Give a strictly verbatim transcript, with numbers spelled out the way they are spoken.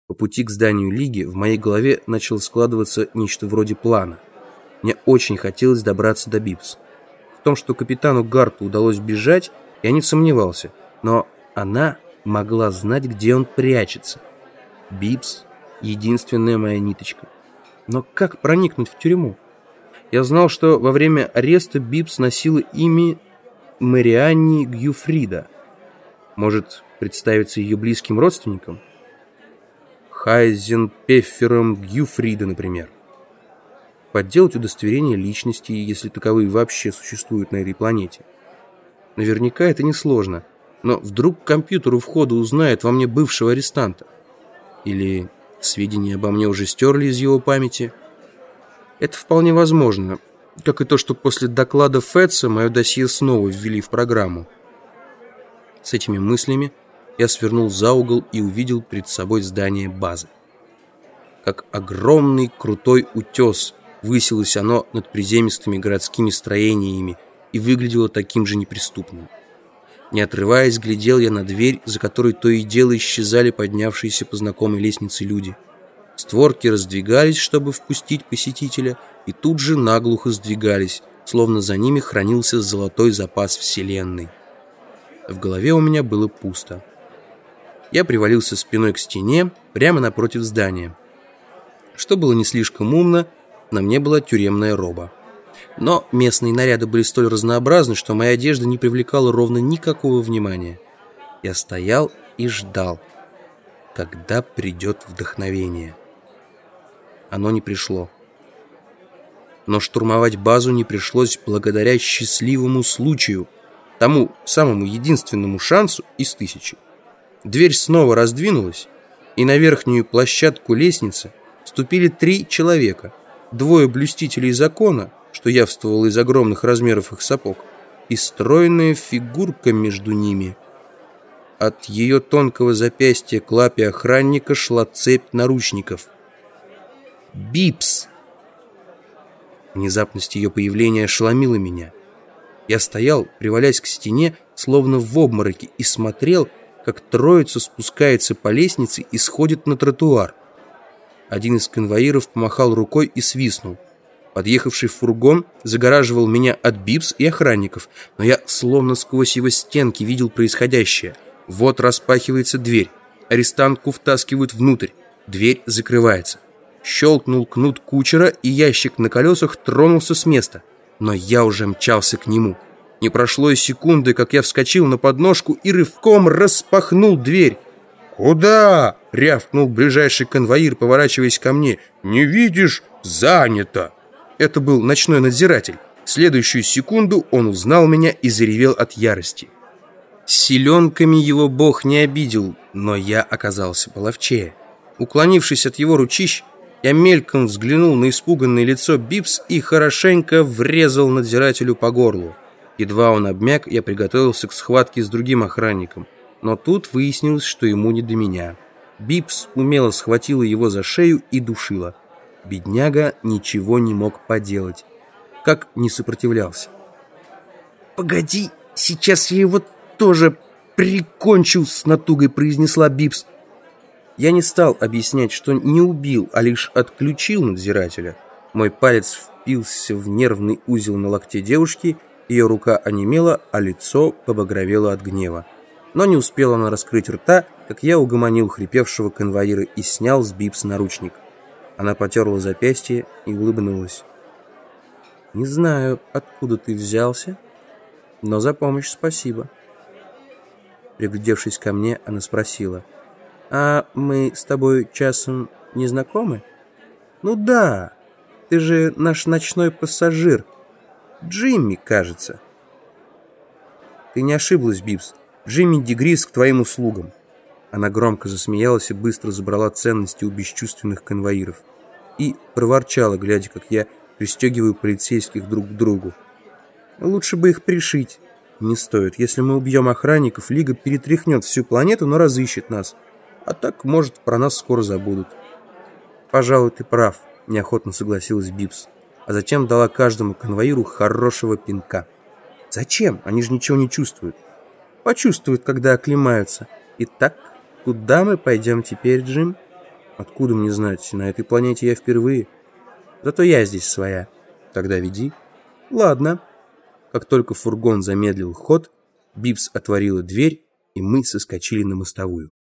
По пути к зданию Лиги в моей голове начало складываться нечто вроде плана. Мне очень хотелось добраться до Бибс. В том, что капитану Гарту удалось бежать, я не сомневался, но она могла знать, где он прячется. Бибс — единственная моя ниточка. Но как проникнуть в тюрьму? Я знал, что во время ареста Бибс носила имя Марианни Гюфрида. Может, представиться ее близким родственником? Хайзенпфеффером Гюфрида, например. Подделать удостоверение личности, если таковые вообще существуют на этой планете. Наверняка это несложно, но вдруг компьютер у входа узнает во мне бывшего арестанта. Или сведения обо мне уже стерли из его памяти. Это вполне возможно, как и то, что после доклада Фетца мое досье снова ввели в программу. С этими мыслями я свернул за угол и увидел перед собой здание базы. Как огромный крутой утес высилось оно над приземистыми городскими строениями и выглядело таким же неприступным. Не отрываясь, глядел я на дверь, за которой то и дело исчезали поднявшиеся по знакомой лестнице люди. Створки раздвигались, чтобы впустить посетителя, и тут же наглухо сдвигались, словно за ними хранился золотой запас вселенной. В голове у меня было пусто. Я привалился спиной к стене, прямо напротив здания. Что было не слишком умно, на мне была тюремная роба. Но местные наряды были столь разнообразны, что моя одежда не привлекала ровно никакого внимания. Я стоял и ждал, когда придет вдохновение. Оно не пришло. Но штурмовать базу не пришлось благодаря счастливому случаю, тому самому единственному шансу из тысячи. Дверь снова раздвинулась, и на верхнюю площадку лестницы вступили три человека. Двое блюстителей закона, что явствовало из огромных размеров их сапог, и стройная фигурка между ними. От ее тонкого запястья к лапе охранника шла цепь наручников. Бибс! Внезапность ее появления ошеломила меня. Я стоял, привалясь к стене, словно в обмороке, и смотрел, как троица спускается по лестнице и сходит на тротуар. Один из конвоиров помахал рукой и свистнул. Подъехавший фургон загораживал меня от Бибс и охранников, но я словно сквозь его стенки видел происходящее. Вот распахивается дверь. Арестантку втаскивают внутрь. Дверь закрывается. Щелкнул кнут кучера, и ящик на колесах тронулся с места. Но я уже мчался к нему. Не прошло и секунды, как я вскочил на подножку и рывком распахнул дверь. «Куда?» — рявкнул ближайший конвоир, поворачиваясь ко мне. «Не видишь? Занято!» Это был ночной надзиратель. В следующую секунду он узнал меня и заревел от ярости. Силенками его бог не обидел, но я оказался половчее. Уклонившись от его ручищ, я мельком взглянул на испуганное лицо Бибс и хорошенько врезал надзирателю по горлу. Едва он обмяк, я приготовился к схватке с другим охранником. Но тут выяснилось, что ему не до меня. Бибс умело схватила его за шею и душила. Бедняга ничего не мог поделать, как не сопротивлялся. «Погоди, сейчас я его тоже прикончу», — с натугой произнесла Бибс. Я не стал объяснять, что не убил, а лишь отключил надзирателя. Мой палец впился в нервный узел на локте девушки, ее рука онемела, а лицо побагровело от гнева. Но не успела она раскрыть рта, как я угомонил хрипевшего конвоира и снял с Бибс наручник. Она потерла запястье и улыбнулась. «Не знаю, откуда ты взялся, но за помощь спасибо». Приглядевшись ко мне, она спросила: «А мы с тобой часом не знакомы?» «Ну да, ты же наш ночной пассажир. Джимми, кажется». «Ты не ошиблась, Бибс. Джимми Дегрис к твоим услугам». Она громко засмеялась и быстро забрала ценности у бесчувственных конвоиров. И проворчала, глядя, как я пристегиваю полицейских друг к другу: «Лучше бы их пришить. Не стоит. Если мы убьем охранников, Лига перетряхнет всю планету, но разыщет нас. А так, может, про нас скоро забудут». «Пожалуй, ты прав», — неохотно согласилась Бибс, а затем дала каждому конвоиру хорошего пинка. «Зачем? Они же ничего не чувствуют». «Почувствуют, когда оклемаются. Итак, куда мы пойдем теперь, Джим?» Откуда мне знать? На этой планете я впервые. Зато я здесь своя. Тогда веди. Ладно. Как только фургон замедлил ход, Бибс отворила дверь, и мы соскочили на мостовую.